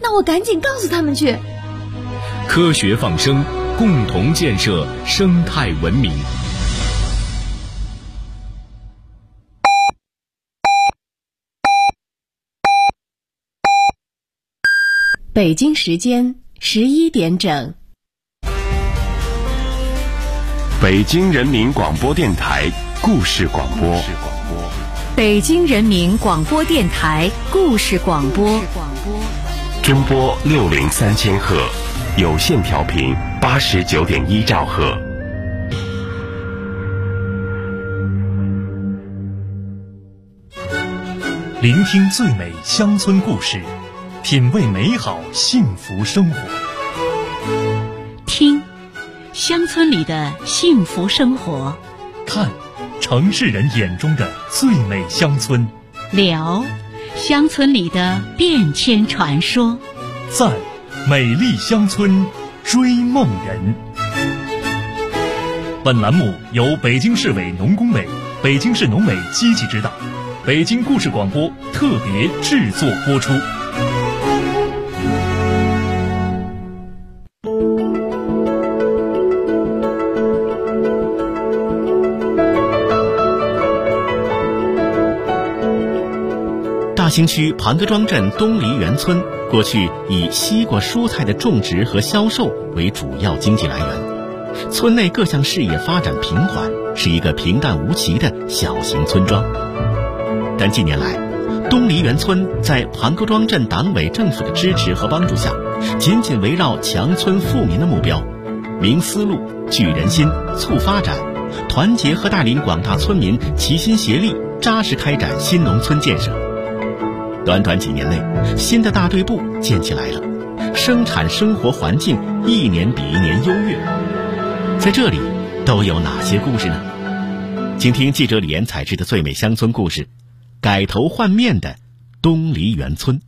那我赶紧告诉他们去。 科学放生，共同建设生态文明。 北京时间11点整。 北京人民广播电台故事广播。 北京人民广播电台故事广播。 中波603,000赫，有线调频89.1兆赫。 聆听最美乡村故事，品味美好幸福生活。 听，乡村里的幸福生活。 看，城市人眼中的最美乡村。 聊，乡村里的变迁传说。 赞，美丽乡村追梦人。本栏目由北京市委农工委、北京市农委积极指导，北京故事广播特别制作播出。 大兴区庞各庄镇东梨园村过去以西瓜蔬菜的种植和销售为主要经济来源，村内各项事业发展平缓，是一个平淡无奇的小型村庄。但近年来，东梨园村在庞各庄镇党委政府的支持和帮助下，紧紧围绕强村富民的目标，明思路、聚人心、促发展，团结和带领广大村民齐心协力，扎实开展新农村建设。短短几年内，新的大队部建起来了，生产生活环境一年比一年优越。在这里都有哪些故事呢？请听记者李岩采制的最美乡村故事，改头换面的东梨园村。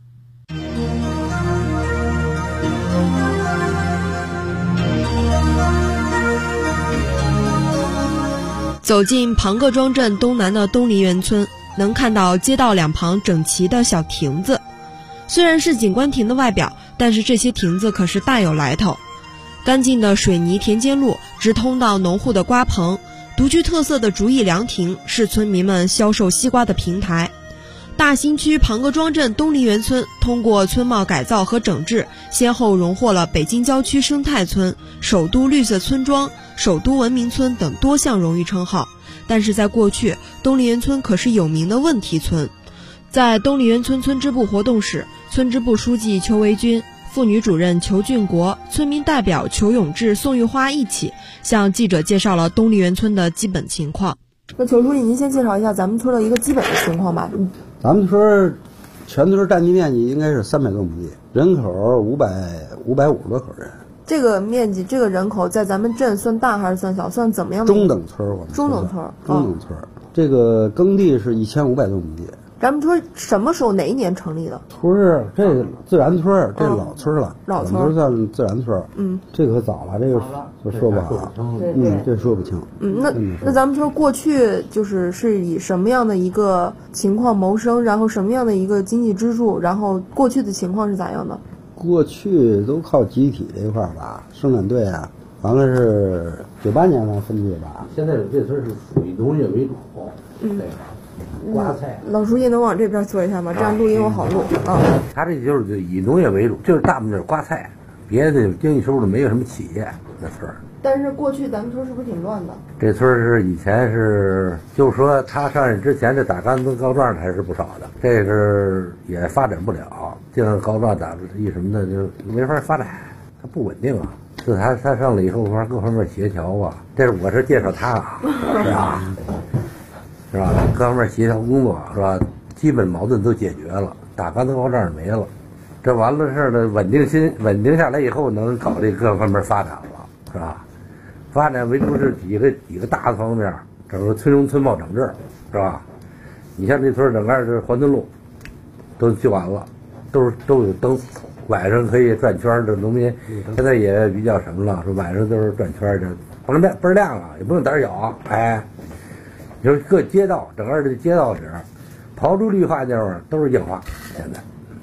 走进庞各庄镇东南的东梨园村，能看到街道两旁整齐的小亭子。虽然是景观亭的外表，但是这些亭子可是大有来头。干净的水泥田间路直通到农户的瓜棚，独具特色的竹艺凉亭是村民们销售西瓜的平台。大兴区庞各庄镇东梨园村通过村貌改造和整治，先后荣获了北京郊区生态村、首都绿色村庄、首都文明村等多项荣誉称号。但是在过去，东梨园村可是有名的问题村。在东梨园村村支部活动室，村支部书记邱维军、妇女主任裘俊国、村民代表裘永志、宋玉花一起向记者介绍了东梨园村的基本情况。 那裘书记，您先介绍一下咱们村的一个基本的情况吧。 咱们村全村占地面积应该是300多亩地，人口550多口人。 这个面积、这个人口在咱们镇算大还是算小？算怎么样的？ 中等村，我们中等村。 这个耕地是1500多亩地。 咱们村什么时候哪一年成立的？ 村儿这个自然村，这老村了， 老村不算自然村。这个可早了，这个就说不好。这说不清。 那咱们村过去是以什么样的一个情况谋生，然后什么样的一个经济支柱，然后过去的情况是咋样的？ 过去都靠集体这一块吧，生产队啊，完了是98年咱分队吧。 现在这村是属于农业为主，瓜菜。 老书记能往这边坐一下吗？这样录音我好录啊。 他这就是以农业为主，就是大部分是瓜菜，别的经济收入没有什么企业那村儿。 但是过去咱们村是不是挺乱的？ 这村是以前是，就是说他上任之前这打杆子告状的还是不少的，这是也发展不了，这样告状打一什么的就没法发展，它不稳定啊。自他上来以后，各方面协调啊，这是我是介绍他啊，是吧？是吧？各方面协调工作是吧？基本矛盾都解决了，打杆子告状没了，这完了事儿的稳定下来以后，能搞这各方面发展了，是吧？发展为主是几个大的方面，整个村中村貌整治，是吧？你像这村整个这环村路都修完了，都有灯，晚上可以转圈。这农民现在也比较什么了，说晚上都是转圈的，倍儿亮啊，也不用胆小。你说各街道整个的街道纸，刨出绿化地方都是硬化，现在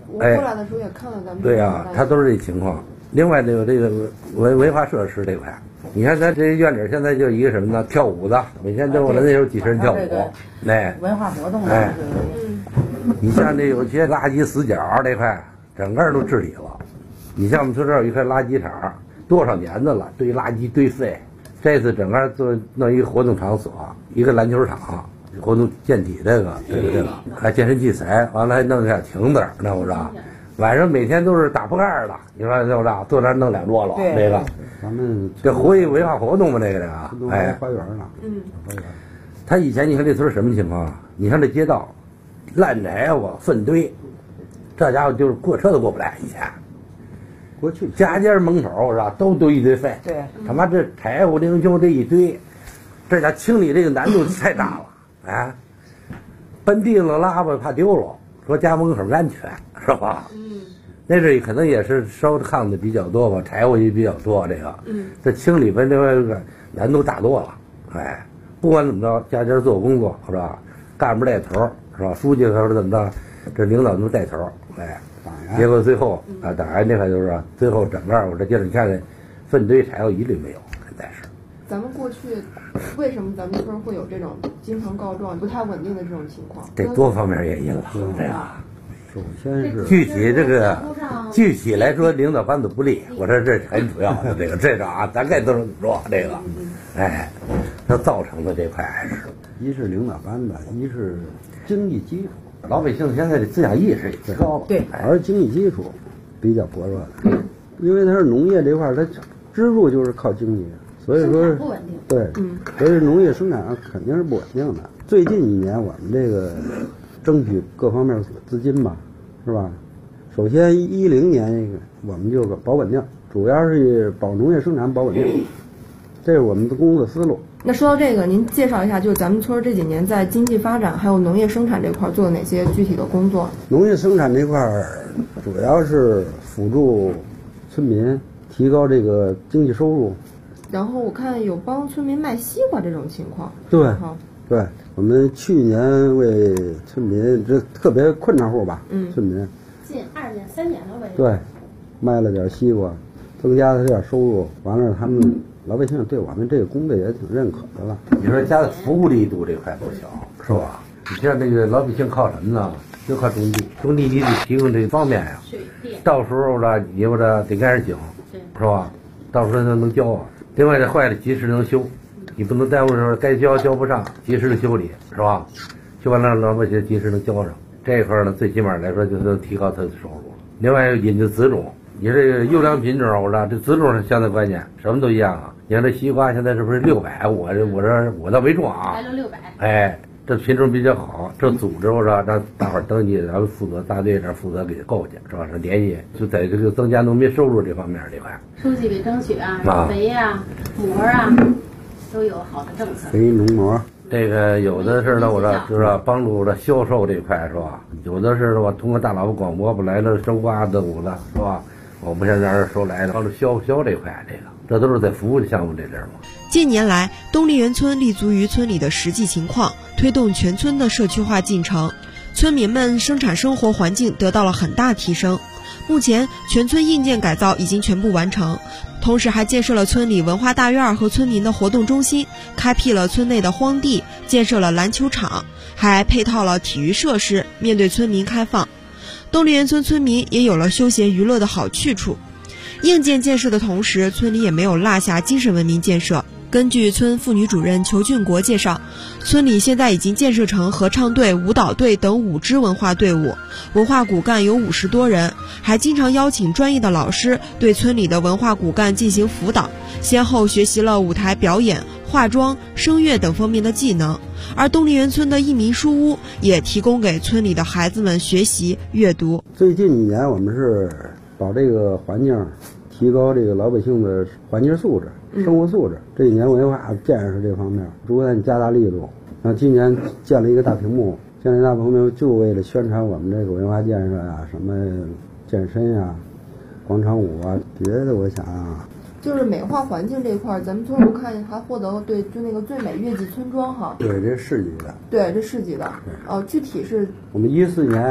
我过来的时候也看了咱们。 对呀，他都是这情况。另外这个文化设施这块，你看咱这院里现在就一个什么呢？跳舞的，每天都有那时候几十人跳舞，哎， 文化活动哎，你像这有些垃圾死角这块，整个都治理了。你像我们村这儿有一块垃圾场，多少年的了，堆垃圾堆废。这次整个做弄一个活动场所，一个篮球场，活动健体这个，还健身器材，完了还弄点亭子，那我说。晚上每天都是打扑克的，你说就这坐那弄2桌了，这个， 咱们这活跃文化活动嘛，这个哎， 花园了，花园。 他以前你看这村什么情况啊？你看这街道，烂柴火粪堆，这家伙就是过车都过不来。以前， 过去家家门口是吧，都堆一堆废。 对， 他妈这柴火零星这一堆，这家清理这个难度太大了，哎，奔地了拉吧怕丢了，说家门口安全是吧？那是可能也是烧炕的比较多吧，柴火也比较多，这个，这清理跟这个难度大多了，哎，不管怎么着，家家做工作是吧？干部带头是吧？书记或者怎么着，这领导都带头，哎，结果最后啊，党员这块就是说，最后整个我这街上你看看，粪堆柴火一律没有，现在是。 咱们过去为什么咱们村会有这种经常告状、不太稳定的这种情况？ 这多方面原因了，这个。 首先是具体来说，领导班子不利，我说这是很主要的。这个啊，咱该都是说这个，哎，它造成的这块还是一是领导班子，一是经济基础。 老百姓现在的思想意识也提高了， 对， 而经济基础比较薄弱的，因为它是农业这块，它支柱就是靠经济，所以说不稳定。 对，所以农业生产肯定是不稳定的。最近1年我们这个争取各方面资金吧，是吧？首先10年这个我们就保稳定，主要是保农业生产保稳定，这是我们的工作思路。 那说到这个，您介绍一下，就是咱们村这几年在经济发展还有农业生产这块做了哪些具体的工作？ 农业生产这块主要是辅助村民提高这个经济收入。 然后我看有帮村民卖西瓜这种情况。 对，对，我们去年为村民这特别困难户吧，村民近2年3年了呗。 对，卖了点西瓜，增加了点收入，完了他们老百姓对我们这个工作也挺认可的了。 你说家的服务力度这块不小，是吧？你像这个老百姓靠什么呢？就靠种地，种地你得提供这方面呀。 水电。 到时候呢，你说这得赶上井，是吧？到时候它能交啊。另外这坏了及时能修，你不能耽误的时候该交不上，及时的修理，是吧？修完了老百姓及时能交上，这一块呢最起码来说就能提高他的收入。另外引进子种，你这个优良品种，我说这子种是相当关键，什么都一样啊。你看这西瓜现在是不是600？我倒没种啊， 来了600。 哎，这品种比较好，这组织我说让大伙儿登记，咱们负责大队这负责给购去，是吧？是联系，就在这个增加农民收入这方面这块。 书记给争取啊，肥呀、膜啊，都有好的政策。 肥农膜， 这个有的是呢，我说就是帮助这销售这块是吧？有的是我通过大喇叭广播不来了收瓜子五的是吧？我们现在这收来的帮助销这块，这都是在服务项目这边嘛。 近年来，东丽园村立足于村里的实际情况，推动全村的社区化进程，村民们生产生活环境得到了很大提升。目前，全村硬件改造已经全部完成，同时还建设了村里文化大院和村民的活动中心，开辟了村内的荒地，建设了篮球场，还配套了体育设施，面对村民开放。东丽园村村民也有了休闲娱乐的好去处。硬件建设的同时，村里也没有落下精神文明建设。根据村妇女主任裘俊国介绍，村里现在已经建设成合唱队、舞蹈队等5支文化队伍，文化骨干有50多人，还经常邀请专业的老师对村里的文化骨干进行辅导，先后学习了舞台表演、化妆、声乐等方面的技能。而东丽园村的一民书屋也提供给村里的孩子们学习阅读。 最近几年我们是把这个环境提高这个老百姓的环境素质、生活素质。这几年文化建设这方面逐渐加大力度。那今年建了一个大屏幕，建了大屏幕就为了宣传我们这个文化建设啊，什么健身啊、广场舞啊。别的我想啊， 就是美化环境这块，咱们村我看见还获得对就那个最美月季村庄哈。 对，这是市级的。 对，这市级的。具体是我们14年啊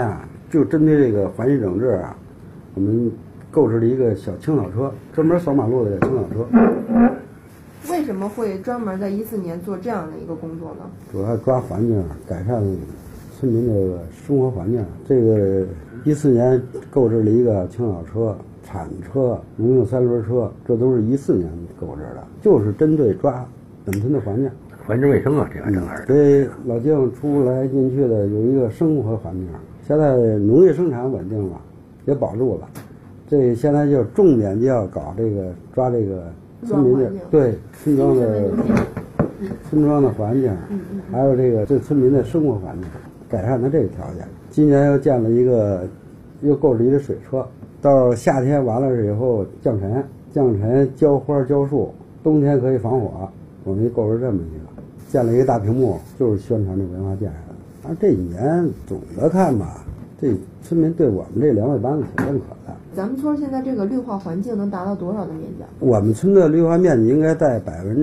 就针对这个环境整治啊，我们购置了一个小清扫车，专门扫马路的清扫车。 为什么会专门在14年做这样的一个工作呢？ 主要抓环境，改善村民的生活环境。这个14年购置了一个清扫车、铲车、农用3轮车，这都是14年购置的，就是针对抓本村的环境。 环境卫生啊，这个正儿。 对老境出来进去的有一个生活环境。现在农业生产稳定了，也保住了。这现在就重点就要搞这个抓这个村民的对村庄的环境，还有这个对村民的生活环境，改善它这个条件。今年又建了一个，又购置一个水车，到夏天完了以后降尘、浇花、浇树，冬天可以防火。我们购置这么一个，建了一个大屏幕，就是宣传这文化建设的。但是这一年总的看吧，这村民对我们这两委班子挺认可的。 咱们村现在这个绿化环境能达到多少的面积？ 我们村的绿化面积应该在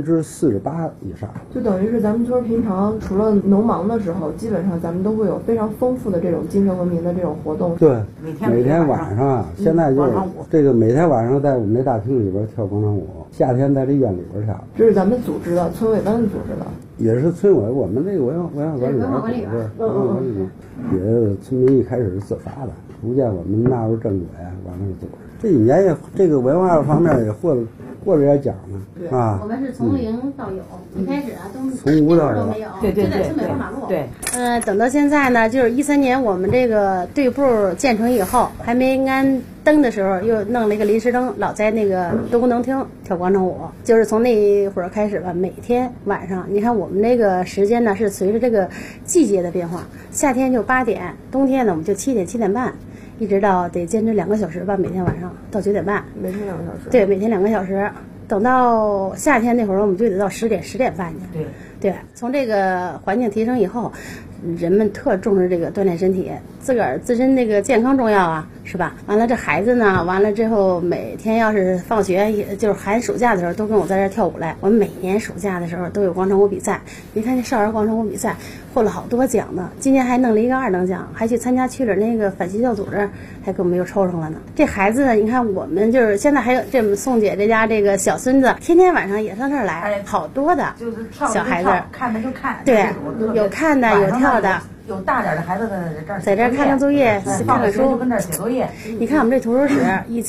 48%以上， 就等于是咱们村平常除了农忙的时候，基本上咱们都会有非常丰富的这种精神文明的这种活动。 对，每天晚上啊，现在就是这个每天晚上在我们这大厅里边跳广场舞，夏天在这院里边跳。 这是咱们组织的，村委班组织的。 也是村委，我们这个文化管理员组织，也是村民一开始是自发的，逐渐我们纳入正轨，完了组织。这几年也这个文化方面也获了点奖呢，啊。 我们是从零到有，一开始啊都从无到有， 没有， 对， 就在村北过马路。 对， 等到现在呢，就是13年我们这个队部建成以后，还没安灯的时候，又弄了一个临时灯，老在那个东宫能厅跳广场舞。就是从那会儿开始吧，每天晚上，你看我们这个时间呢是随着这个季节的变化，夏天就8点，冬天呢我们就7点、7点半。一直到得坚持2个小时吧，每天晚上到9点半， 每天2个小时。 对，每天2个小时。等到夏天那会儿，我们就得到10点、10点半去。对，从这个环境提升以后，人们特重视这个锻炼身体，自个儿自身这个健康重要啊，是吧？完了，这孩子呢，完了之后每天要是放学，也就是寒暑假的时候，都跟我在这儿跳舞来。我们每年暑假的时候都有广场舞比赛，你看这少儿广场舞比赛获了好多奖呢。今年还弄了一个2等奖，还去参加去了那个反邪教组织，还给我们又抽上了呢。这孩子呢，你看我们就是现在还有这么宋姐这家这个小孙子，天天晚上也上这儿来，好多的小孩子， 看的就看， 对，有看的有跳的。 有大点的孩子在这儿看看作业，看看书， 跟这儿写作业。 你看我们这图书室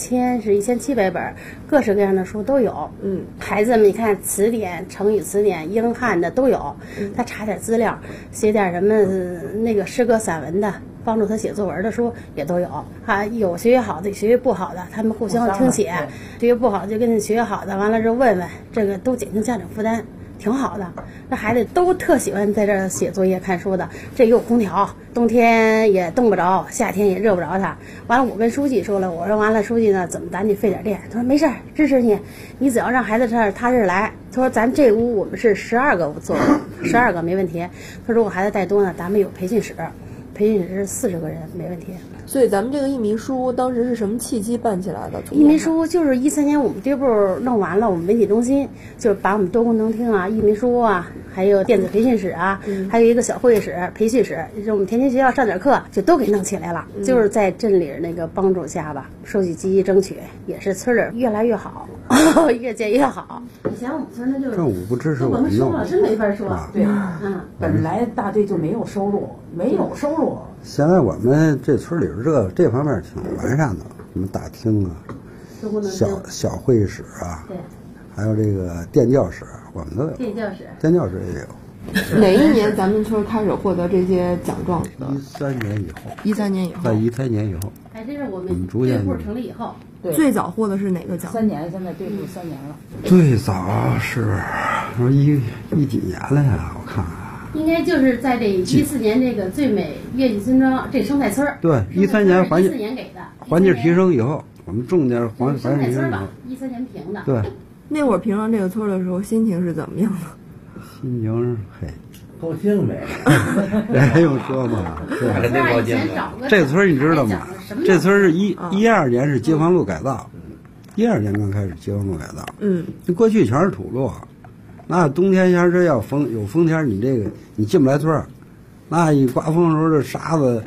1700本，各式各样的书都有。孩子们你看词典、成语词典、英汉的都有。他查点资料，写点什么那个诗歌散文的，帮助他写作文的书也都有。有学习好的，学习不好的，他们互相听写。学习不好就跟学习好的，完了之后问问，这个都减轻家长负担。挺好的，这孩子都特喜欢在这儿写作业、看书的。这有空调，冬天也冻不着，夏天也热不着他。完了，我跟书记说了，我说完了，书记呢怎么咱得费点电？他说没事儿，支持你，你只要让孩子这儿踏实来。他说咱这屋我们是12个座，12个没问题。他说如果孩子带多呢，咱们有培训室，培训室是40个人，没问题。 所以咱们这个一民书当时是什么契机办起来的？ 一民书就是13年我们队部弄完了，我们文体中心就是把我们多功能厅啊、一民书啊，还有电子培训室啊，还有一个小会议室、培训室，就是我们天天学校上点课就都给弄起来了。就是在镇里那个帮助下吧，收集积极争取，也是村里越来越好，越建越好。以前我们村那就是政府不支持我们弄， 真没法说。 对，本来大队就没有收入， 现在我们这村里这方面挺完善的，什么大厅啊、小会议室啊， 对， 还有这个电教室，我们都有。电教室也有。 哪一年咱们村开始获得这些奖状的 ？13年以后。 13年以后。 在13年以后。 还真是我们队部成立以后。 最早获的是哪个奖 ？3年，现在队部3年了。 最早是一几年了呀？我看看。 应该就是在这14年这个最美月季村庄这生态村。 对，13年 14年给的环境提升以后，我们重点环境提升吧。13年评的。 对。 那会儿评上这个村的时候，心情是怎么样的？ 心情高兴呗， 这还用说吗？ 肯定高兴。 这村你知道吗？这村是12年是街坊路改造，12年刚开始街坊路改造。过去全是土路。那冬天要是有风天，你进不来村儿。那一刮风的时候，这沙子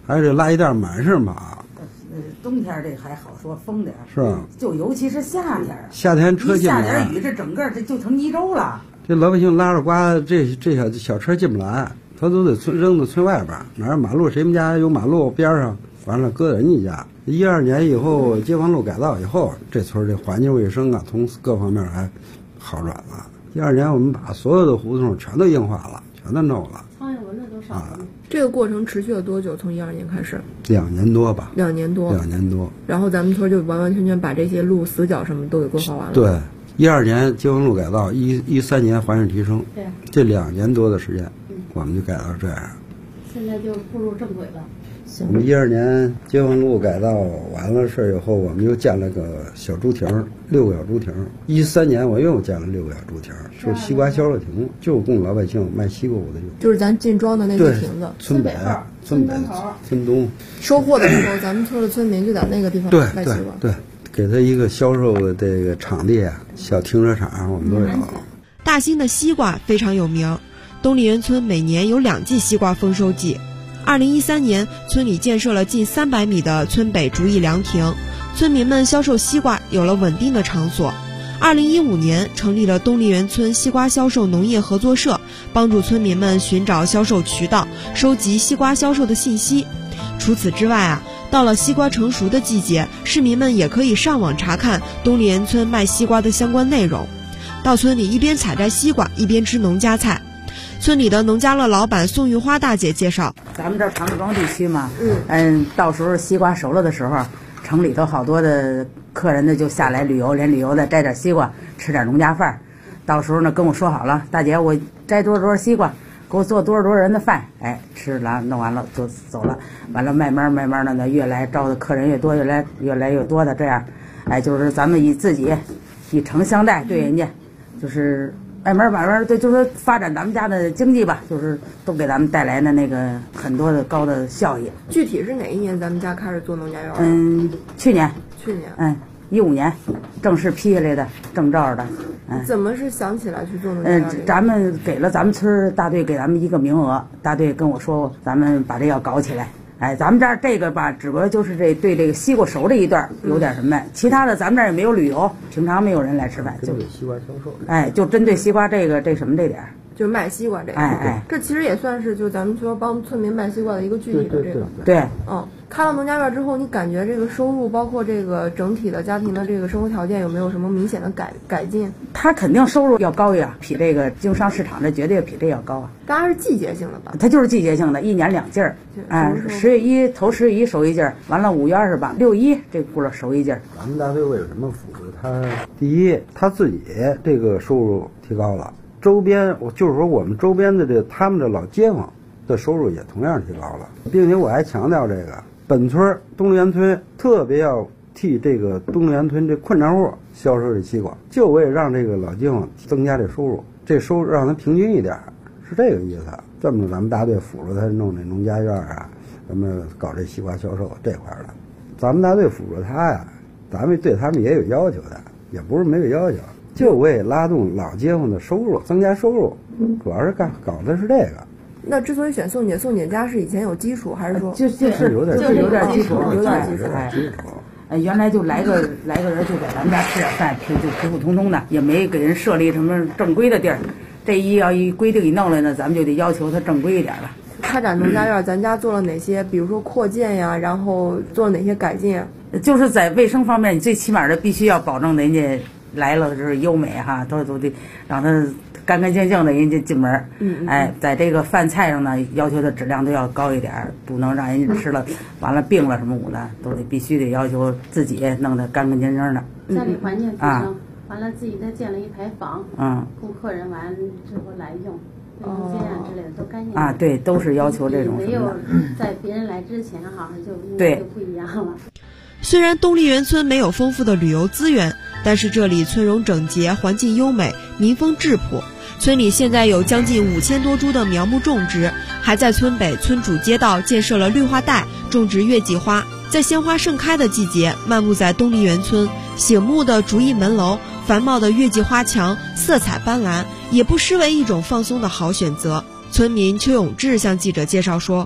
还有这垃圾袋满是马。 冬天这还好说，风点是吧？ 就尤其是夏天， 夏天车进不来， 下点雨，这整个这就成泥洲了。 这老百姓拉着瓜，这小车进不来，他都得扔到村外边，哪有马路？谁们家有马路边上，完了搁人家家。12年以后，街坊路改造以后，这村这环境卫生啊，从各方面还好转了。12年，我们把所有的胡同全都硬化了，全都弄了。 苍蝇蚊子都少了。 这个过程持续了多久？从12年开始 ？2年多吧。 2年多。2 年多。 然后咱们村就完完全全把这些路死角什么都给规划完了。 对，12年街坊路改造，13年环境提升。 对。 这2年多的时间，我们就改到这样。 现在就步入正轨了。 我们12年街坊路改造完了事以后，我们又建了个小猪亭，6个小猪亭。13年我又建了6个小猪亭，是西瓜销售亭，就供老百姓卖西瓜果的用。 就是咱进庄的那些亭子。 村北、村东。 收获的时候，咱们村的村民就在那个地方卖西瓜。 对，给他一个销售的这个场地啊，小停车场我们都有。 大兴的西瓜非常有名，东丽园村每年有2季西瓜丰收季。2013年，村里建设了近300米的村北竹艺凉亭，村民们销售西瓜有了稳定的场所。2015年，成立了东丽园村西瓜销售农业合作社，帮助村民们寻找销售渠道，收集西瓜销售的信息。除此之外啊，到了西瓜成熟的季节，市民们也可以上网查看东丽园村卖西瓜的相关内容。到村里一边采摘西瓜，一边吃农家菜。村里的农家乐老板宋玉花大姐介绍， 咱们这庞各庄地区嘛，到时候西瓜熟了的时候，城里头好多的客人呢就下来旅游，连旅游的摘点西瓜，吃点农家饭。到时候呢跟我说好了，大姐我摘多少西瓜，给我做多少人的饭，吃了弄完了就走了。完了慢慢的呢，越来招的客人越多，越来越多的这样，就是咱们以诚相待对人家，就是慢慢对，就是说发展咱们家的经济吧，就是都给咱们带来的那个很多的高的效益。 具体是哪一年咱们家开始做农家园？ 去年。15年正式批下来的证照的。 怎么是想起来去做农家园？ 咱们给了咱们村大队给咱们一个名额，大队跟我说咱们把这要搞起来。咱们这儿这个吧，只不过就是对这个西瓜熟这一段有点什么，其他的咱们这儿也没有旅游，平常没有人来吃饭， 就西瓜销售。 就针对西瓜这什么这点， 就是卖西瓜这个。这其实也算是就咱们说帮村民卖西瓜的一个具体的这个。 对。 开了农家院之后，你感觉这个收入，包括这个整体的家庭的这个生活条件，有没有什么明显的改进？ 它肯定收入要高呀，比这个经商市场这绝对比这要高啊。 当然是季节性的吧？ 它就是季节性的，1年2季儿。10月1头11收一季儿，完了5月28、6、1这过了收一季儿。 咱们大队为什么扶持他？第一，他自己这个收入提高了，周边就是说我们周边的他们的老街坊的收入也同样提高了，并且我还强调这个。本村东丽园村特别要替这个东丽园村这困难户销售这西瓜，就为让这个老街坊增加这收入，这收入让他平均一点，是这个意思。这么咱们大队辅助他弄这农家院啊，咱们搞这西瓜销售这块的，咱们大队辅助他呀，咱们对他们也有要求的，也不是没有要求，就为拉动老街坊的收入，增加收入，主要是搞的是这个。 那之所以选宋姐，宋姐家是以前有基础，还是说就是有点基础， 有点基础。 原来就来个人就在咱们家吃点饭，就普普通通的，也没给人设立什么正规的地儿。这要一规定一弄来呢，咱们就得要求他正规一点了。 开展农家院，咱家做了哪些？比如说扩建呀，然后做了哪些改进？ 就是在卫生方面，你最起码的必须要保证人家来了就是优美哈，都得让他干干净净的人家进门。在这个饭菜上呢，要求的质量都要高一点，不能让人家吃了完了病了什么的，都必须得要求自己弄得干干净净的。 家里环境提升，完了自己再建了一排房，供客人完之后来用，卫生间啊之类的都干净。 对，都是要求这种。 没有在别人来之前哈，就不一样了。 虽然东丽园村没有丰富的旅游资源，但是这里村容整洁，环境优美，民风质朴。村里现在有将近5000多株的苗木种植，还在村北村主街道建设了绿化带，种植月季花。在鲜花盛开的季节，漫步在东丽园村，醒目的竹艺门楼，繁茂的月季花墙，色彩斑斓，也不失为一种放松的好选择。村民邱永志向记者介绍说，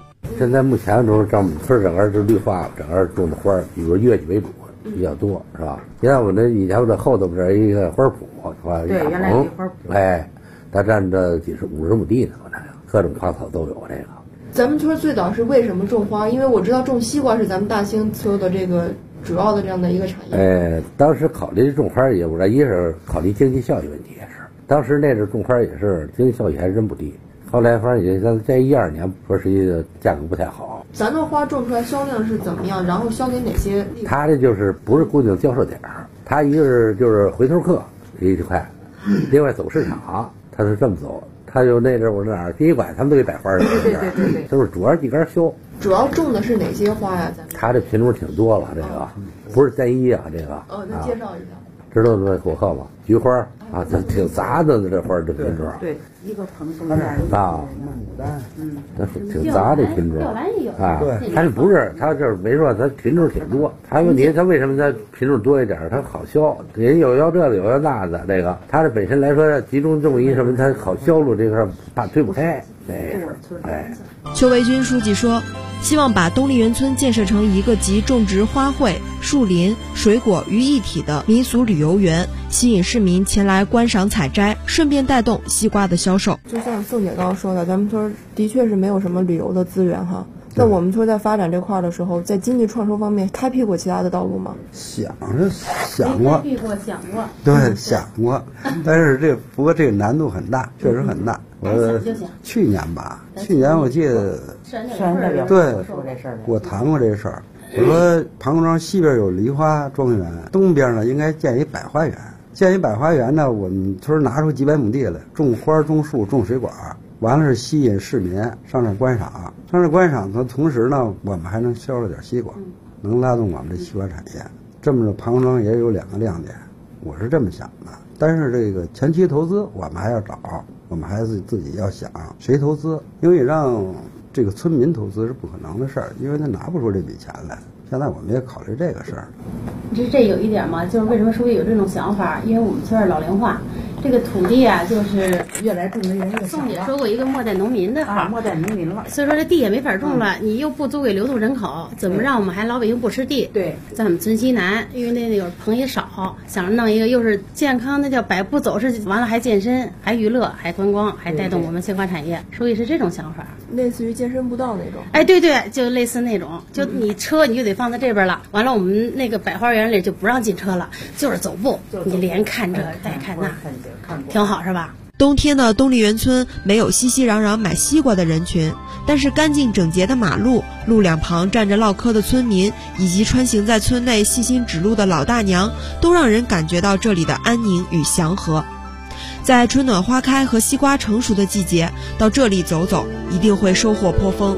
现在目前都是在我们村整个是绿化，整个种的花以月季为主比较多，是吧？你看我以前我这后头不是一个花圃，是吧？ 对，原来有花圃。 哎，它占着50亩地呢，我这个各种花草都有这个。 咱们村最早是为什么种花？因为我知道种西瓜是咱们大兴所有的这个主要的这样的一个产业。 当时考虑种花也不是，一是考虑经济效益问题，也是。当时那阵种花也是经济效益还真不低。后来反正也在12年，说实际的价格不太好。 咱的花种出来销量是怎么样？然后销给哪些？ 它这就是不是固定销售点儿，它一个是就是回头客1块，另外走市场，它是这么走。他就那阵我哪儿殡仪馆他们都给摆花儿，对，都是主要几根销。 主要种的是哪些花呀？ 它这品种挺多了，这个不是单一啊，这个。 那介绍一下。 知道这火鹤吗？菊花啊，这挺杂的这花这品种。 对，一个棚中间啊，牡丹，挺杂的品种啊。对，它不是，它这没说，它品种挺多。它问题，它为什么它品种多一点？它好销，人有要这个有要那的，这个它这本身来说集中种一什么，它好销路这块怕推不开， 邱维军书记说，希望把东丽园村建设成一个集种植花卉、树林、水果于一体的民俗旅游园，吸引市民前来观赏采摘，顺便带动西瓜的销售。 就像宋姐刚刚说的，咱们村的确是没有什么旅游的资源哈。那我们村在发展这块的时候，在经济创收方面开辟过其他的道路吗？ 想过，对，想过，但是不过这个难度很大，确实很大。我去年我记得对，我谈过这事儿。我说庞各庄西边有梨花庄园，东边呢应该建一百花园。建一百花园呢，我们村拿出几百亩地来，种花、种树、种水果，完了是吸引市民上这观赏。上这观赏的同时呢，我们还能销售点西瓜，能拉动我们的西瓜产业。这么着，庞各庄也有2个亮点，我是这么想的。但是这个前期投资我们还要找，我们还是自己要想谁投资，因为让这个村民投资是不可能的事儿，因为他拿不出这笔钱来。现在我们也考虑这个事儿。 这有一点嘛，就是为什么书记有这种想法？因为我们村老龄化，这个土地啊，就是越来种的人越少。 宋姐说过一个末代农民的话， 末代农民了。 所以说这地也没法种了，你又不租给流动人口，怎么让我们还老百姓不吃地？ 对， 在我们村西南，因为那个棚也少，想着弄一个又是健康，那叫百步走是完了，还健身，还娱乐，还观光，还带动我们西瓜产业。所以是这种想法， 类似于健身步道那种。 哎，对，就类似那种，就你车你就得放在这边了，完了我们那个百花园里就不让进车了，就是走步，你连看这带看那，挺好是吧？ 冬天的东丽园村没有熙熙攘攘买西瓜的人群，但是干净整洁的马路，路两旁站着唠嗑的村民，以及穿行在村内细心指路的老大娘，都让人感觉到这里的安宁与祥和。在春暖花开和西瓜成熟的季节，到这里走走，一定会收获颇丰。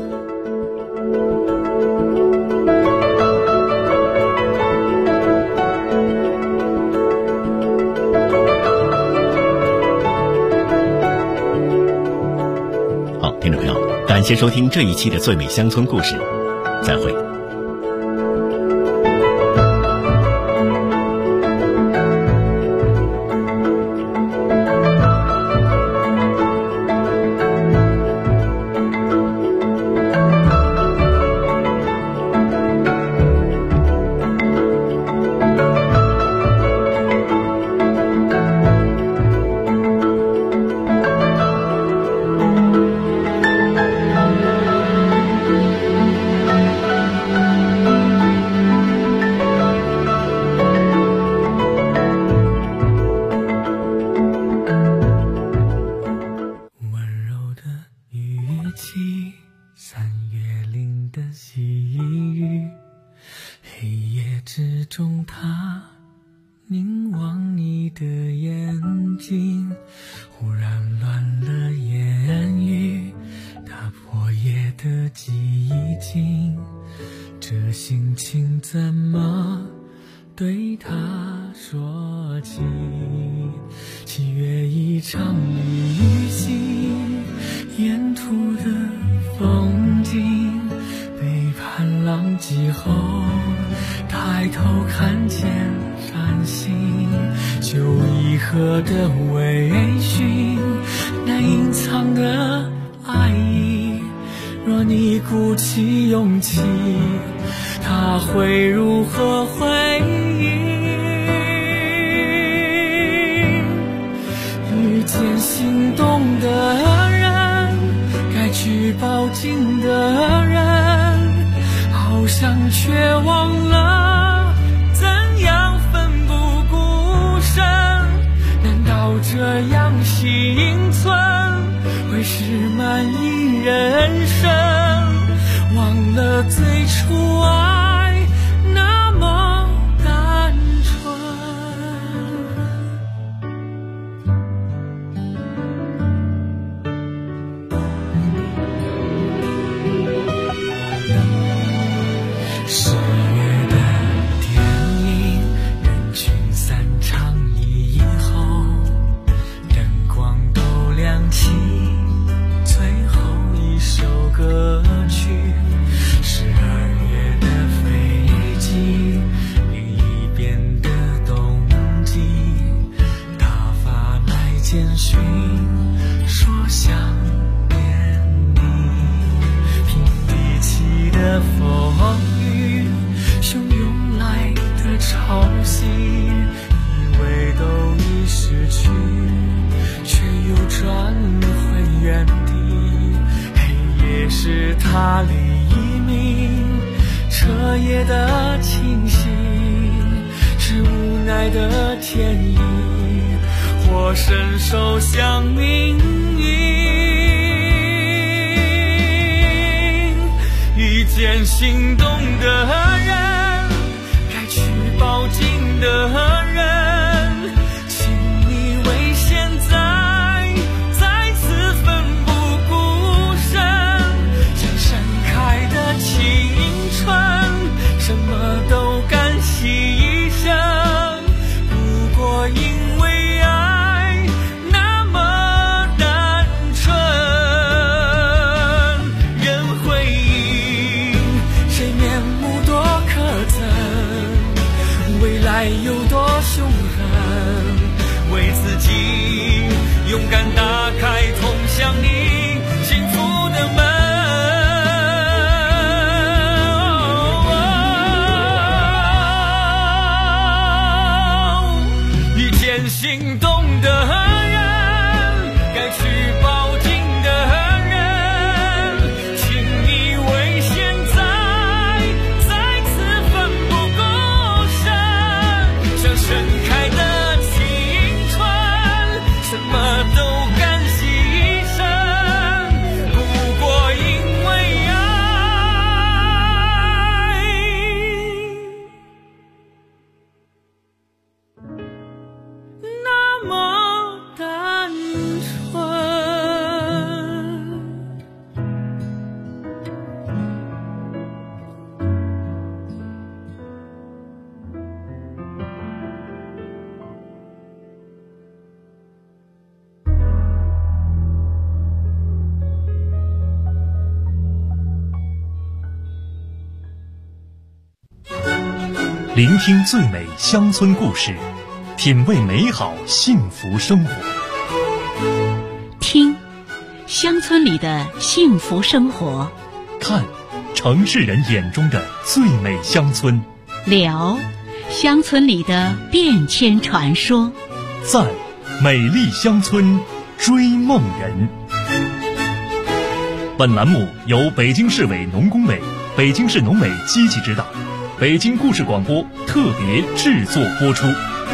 听众朋友，感谢收听这一期的最美乡村故事，再会。 这心情怎么对他说起？7月一场旅行，沿途的风景，背叛浪迹后，抬头看见繁星，旧一河的微醺，那隐藏的爱意， 若你鼓起勇气，它会如何回应？遇见心动的人，该去抱紧的人，好像却忘了怎样奋不顾身。难道这样幸存会是满意人生？忘了最初爱那么单纯。10月的电影，人群散场以后，灯光都亮起，最后一首歌曲是2月的飞机，另一边的冬季，他发来简讯说想念你。平地起的风雨，汹涌来的潮汐，以为都已失去，却又转回原地。黑夜是他黎明，彻夜的清醒，是无奈的天意，或伸手向命运。遇见心动的人，该去抱紧的人，请你为现在再次奋不顾身。像盛开的青春，什么都敢牺牲，不过因为爱那么单纯。人回应谁面目多可憎，未来有多凶狠，为自己勇敢打开通向你幸福的门。遇见心动的人，该去抱紧的人，请你为现在再次奋不顾身。像盛开的青春，什么都敢牺牲，不过因为爱那么单纯。 聆听最美乡村故事，品味美好幸福生活。 听乡村里的幸福生活， 看城市人眼中的最美乡村， 聊乡村里的变迁传说， 赞美丽乡村追梦人。本栏目由北京市委农工委、北京市农委积极指导，北京故事广播特别制作播出。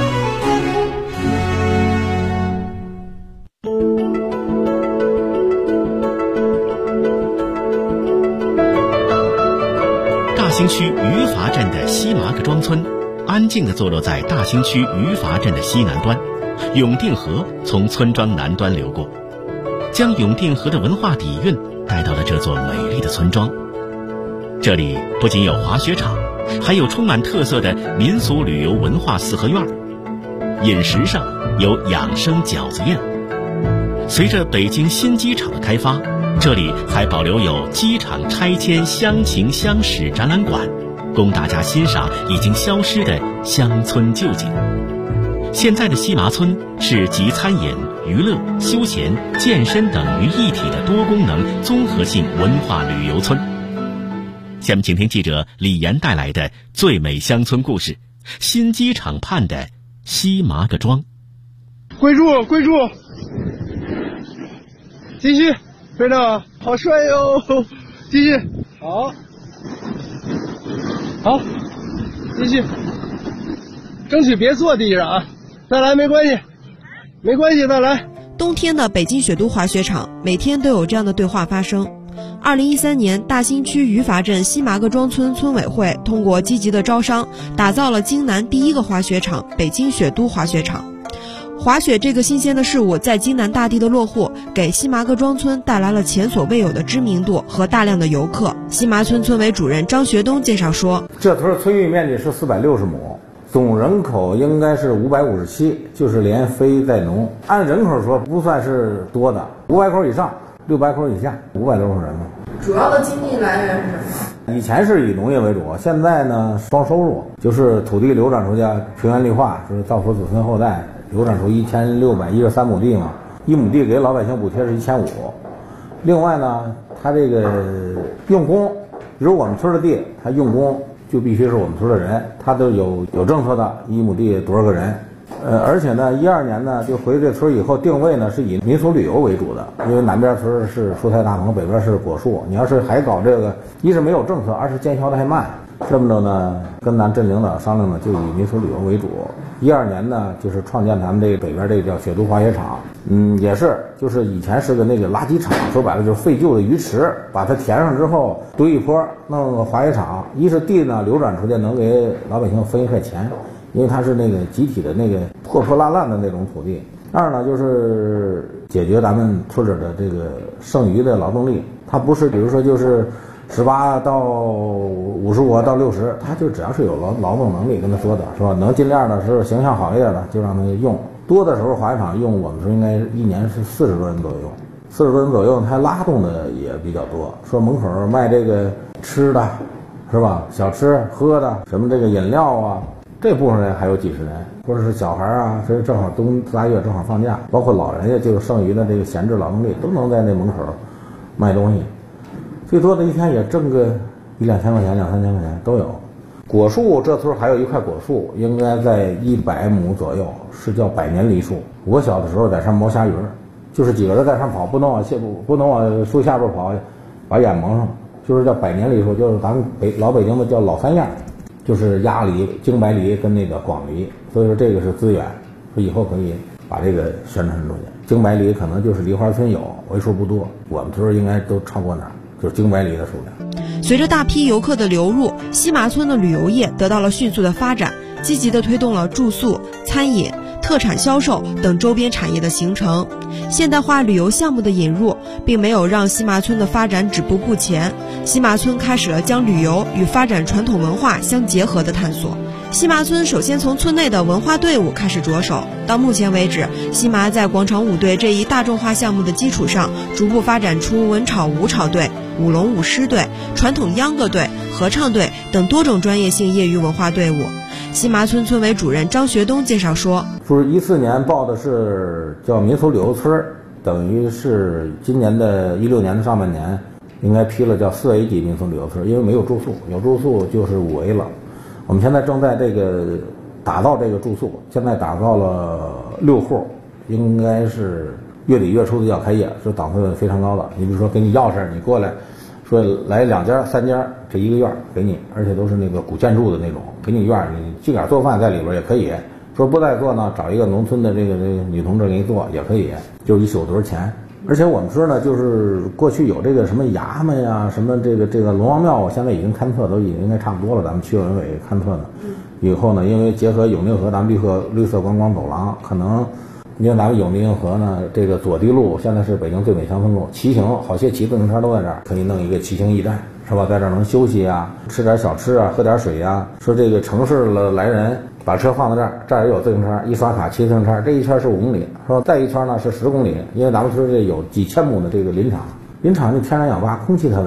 大兴区余阀镇的西麻个庄村，安静地坐落在大兴区余阀镇的西南端，永定河从村庄南端流过，将永定河的文化底蕴带到了这座美丽的村庄。这里不仅有滑雪场，还有充满特色的民俗旅游文化四合院。饮食上有养生饺子宴。随着北京新机场的开发，这里还保留有机场拆迁乡情乡史展览馆，供大家欣赏已经消失的乡村旧景。 现在的西麻村是集餐饮、娱乐、休闲、健身等于一体的多功能综合性文化旅游村。下面请听记者李岩带来的最美乡村故事——新机场畔的西麻个庄。 跪住，跪住，继续，非常好，帅哟！继续，好，好，继续，争取别坐地上啊！再来，没关系，没关系，再来。 冬天的北京雪都滑雪场每天都有这样的对话发生。2013年，大兴区余阀镇西麻个庄村村委会通过积极的招商，打造了京南第一个滑雪场——北京雪都滑雪场。滑雪这个新鲜的事物在京南大地的落户，给西麻个庄村带来了前所未有的知名度和大量的游客。西麻村村委主任张学东介绍说， 这村村域面积是460亩，总人口应该是557，就是连非带农。按人口说不算是多的，500口以上，600口以下，560口人嘛。 主要的经济来源是什么？ 以前是以农业为主，现在呢双收入，就是土地流转出去，平原绿化，就是造福子孙后代。流转出1613亩地嘛，1亩地给老百姓补贴是1500。另外呢，他这个用工，比如我们村的地，他用工就必须是我们村的人，他都有政策的，1亩地多少个人。而且呢，12年呢就回这村以后，定位呢是以民俗旅游为主的，因为南边村是蔬菜大棚，北边是果树。你要是还搞这个，一是没有政策，二是见效的还慢。这么着呢，跟咱镇领导商量呢，就以民俗旅游为主。12年呢，就是创建咱们这个北边这个叫雪都滑雪场，也是，就是以前是个那个垃圾场，说白了就是废旧的鱼池，把它填上之后堆一坡，弄个滑雪场。一是地呢流转出去能给老百姓分一块钱，因为它是那个集体的那个破破烂烂的那种土地。二呢就是解决咱们村里的这个剩余的劳动力，它不是比如说就是18到55到60，他就只要是有劳动能力，跟他说的是吧？能尽量的是形象好一点的，就让他用。多的时候滑雪场用我们说应该一年是40多人左右，40多人左右，他拉动的也比较多。说门口卖这个吃的，是吧？小吃喝的，什么这个饮料啊，这部分人还有几十人，或者是小孩啊，所以正好冬3月正好放假，包括老人家就是剩余的这个闲置劳动力都能在那门口卖东西。最多的一天也挣个1-2千块钱、2-3千块钱都有。果树这村还有一块果树，应该在100亩左右，是叫百年梨树。我小的时候在上毛虾鱼，就是几个人在上跑，不能往树下边跑，把眼蒙上，就是叫百年梨树，就是咱们老北京的叫老3样，就是鸭梨、京白梨跟那个广梨。所以说这个是资源，说以后可以把这个宣传出去。京白梨可能就是梨花村有，为数不多，我们村应该都超过哪儿。就是京白梨的数量。 随着大批游客的流入，西麻村的旅游业得到了迅速的发展，积极地推动了住宿、餐饮、特产销售等周边产业的形成。现代化旅游项目的引入，并没有让西麻村的发展止步不前。西麻村开始了将旅游与发展传统文化相结合的探索。西麻村首先从村内的文化队伍开始着手，到目前为止，西麻在广场舞队这一大众化项目的基础上，逐步发展出文炒舞炒队、舞龙舞狮队、传统秧歌队、合唱队等多种专业性业余文化队伍。西麻村村委主任张学东介绍说， 就是14年报的是叫民俗旅游村，等于是今年的16年的上半年应该批了叫4A 级民俗旅游村，因为没有住宿，有住宿就是5A 了。我们现在正在这个打造这个住宿，现在打造了6户，应该是月底月初的要开业，是档次非常高的。你比如说给你钥匙，你过来说来2家3家，这一个院给你，而且都是那个古建筑的那种，给你院你自个儿做饭在里边也可以，说不带做呢，找一个农村的这个女同志给你做也可以，就一宿多少钱。而且我们说呢，就是过去有这个什么衙门呀，什么这个龙王庙，我现在已经勘测都已经应该差不多了，咱们区委委勘测的。以后呢，因为结合永定河咱们绿色观光走廊，可能因为咱们永定河呢，这个左堤路现在是北京最美乡村路，骑行好些骑自行车都在这儿，可以弄一个骑行驿站，是吧？在这儿能休息啊，吃点小吃啊，喝点水啊。说这个城市的来人把车放在这儿，这儿也有自行车，一刷卡骑自行车，这一圈是5公里，说再一圈呢是10公里，因为咱们村这有几千亩的这个林场，林场的天然氧吧，空气特别好，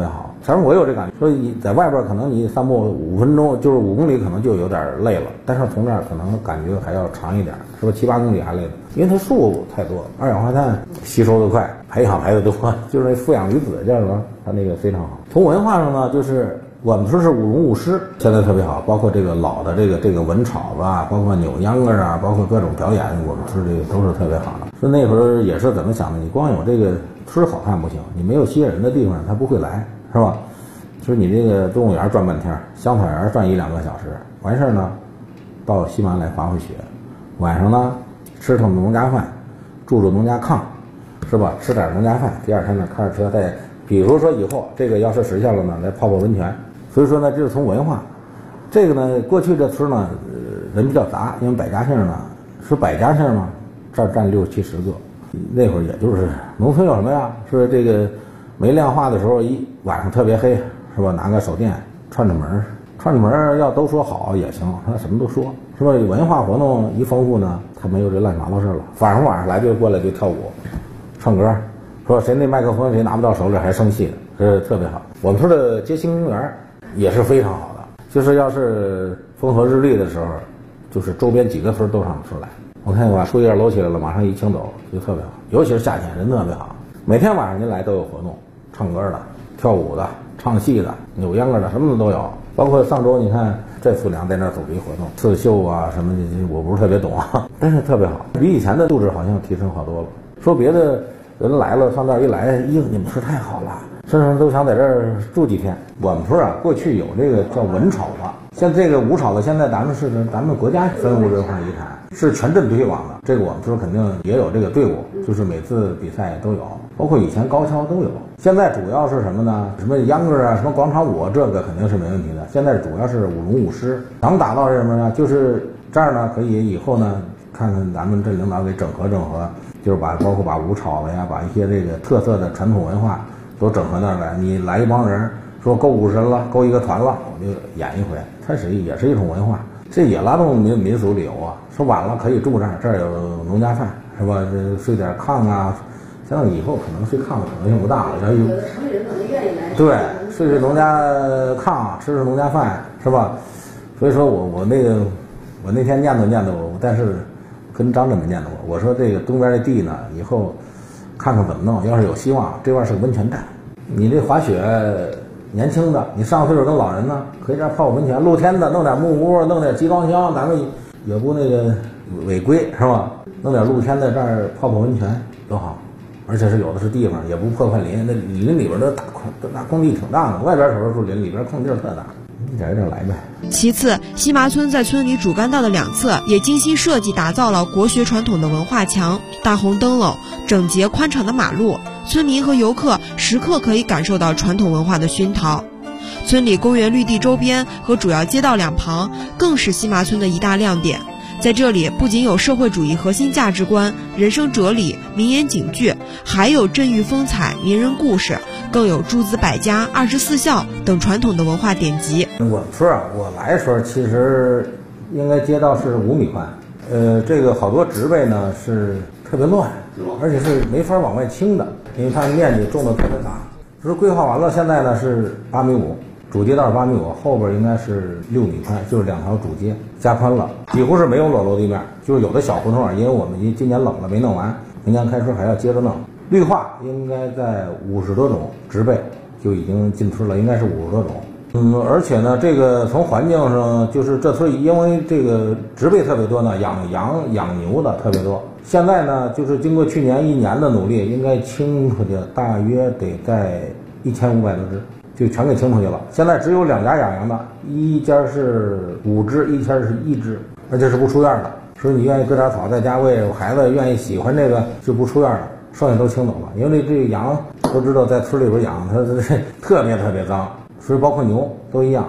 反正我有这感觉，说你在外边可能你散步5分钟，就是5公里可能就有点累了，但是从这儿可能感觉还要长一点，是吧？7、8公里还累了，因为它树太多，二氧化碳吸收的快，排氧排的多，就是那负氧离子叫什么，它那个非常好。从文化上呢，就是我们说是舞龙舞狮，现在特别好，包括这个老的这个文炒啊，包括扭秧歌啊，包括各种表演，我们说这个都是特别好的。说那会儿也是怎么想的，你光有这个吃好看不行，你没有吸引人的地方，他不会来，是吧？就是你这个动物园转半天，香草园转1、2个小时，完事儿呢，到西马来滑滑雪，晚上呢吃趟农家饭，住农家炕，是吧？吃点农家饭，第二天呢开着车再，比如说以后这个要是实现了呢，来泡温泉。所以说呢，这是从文化。这个呢，过去这村呢，人比较杂，因为百家姓呢，说百家姓嘛，这儿占60、70个。那会儿也就是农村有什么呀？是这个没亮化的时候，晚上特别黑，是吧？拿个手电串着门，要都说好也行，他什么都说，是吧？文化活动一丰富呢，他没有这乱七八糟事了。晚上来就过来就跳舞、唱歌，说谁那麦克风谁拿不到手里还生气的，这特别好。我们说的街心公园也是非常好的，就是要是风和日丽的时候，就是周边几个村都上得出来。我看把树叶搂起来了，马上一清走就特别好，尤其是夏天人特别好。每天晚上您来都有活动，唱歌的、跳舞的、唱戏的、扭秧歌的，什么的都有。包括上周你看这4两在那儿组织一活动，刺绣啊什么的，我不是特别懂啊，但是特别好，比以前的素质好像提升好多了。说别的人来了，上这儿一来，你们村太好了，身上都想在这儿住几天。我们村啊，过去有这个叫文炒的，像这个武炒的，现在咱们国家非物质文化遗产，是全镇推广的。这个我们村肯定也有这个队伍，就是每次比赛都有，包括以前高跷都有。现在主要是什么呢？什么秧歌啊，什么广场舞，这个肯定是没问题的。现在主要是舞龙舞狮，想打造什么呢？就是这儿呢，可以以后呢，看看咱们镇领导给整合，就是包括把舞炒的呀，把一些这个特色的传统文化都整合那儿来。你来一帮人说够50人了，够一个团了，我就演一回，它也是一种文化，这也拉动民俗旅游啊。说晚了可以住这儿，这儿有农家饭，是吧？这睡点炕啊，像以后可能睡炕的可能性不大了，要有城里人可能愿意来，对，睡农家炕，吃农家饭，是吧？所以说我那天念叨，但是跟张镇没念叨过，我说这个东边这地呢，以后看看怎么弄，要是有希望，这块是个温泉站，你这滑雪年轻的，你上岁数跟老人呢，可以这儿泡温泉，露天的弄点木屋，弄点集装箱，咱们也不那个违规，是吧？弄点露天的这儿泡温泉多好，而且是有的是地方，也不破坏林，那林里边的大空地挺大的，外边瞅着是林，里边空地特大，一点一点来呗。 其次，西麻村在村里主干道的2侧也精心设计打造了国学传统的文化墙、大红灯笼、整洁宽敞的马路，村民和游客时刻可以感受到传统文化的熏陶。村里公园绿地周边和主要街道两旁更是西麻村的一大亮点。在这里不仅有社会主义核心价值观、人生哲理、名言警句，还有镇域风采、名人故事，更有诸子百家、24孝等传统的文化典籍。 我们村啊，我来的时候其实应该街道是5米宽，这个好多植被呢是特别乱，而且是没法往外清的，因为它面积种的特别大。就是规划完了，现在呢是8.5米，主街道是8.5米，后边应该是6米宽，就是2条主街加宽了，几乎是没有裸露地面，就是有的小胡同啊，因为我们今年冷了没弄完，明年开春还要接着弄。绿化应该在50多种植被就已经进村了，应该是50多种。而且呢，这个从环境上，就是这村因为这个植被特别多呢，养羊养牛的特别多。现在呢，就是经过去年1年的努力，应该清出去大约得在1500多只，就全给清出去了。现在只有2家养羊的，一家是5只，一家是1只，而且是不出院的。说你愿意割点草在家喂孩子，愿意喜欢这个就不出院了，剩下都清走了。因为这羊都知道在村里边养，它特别脏，所以包括牛都一样。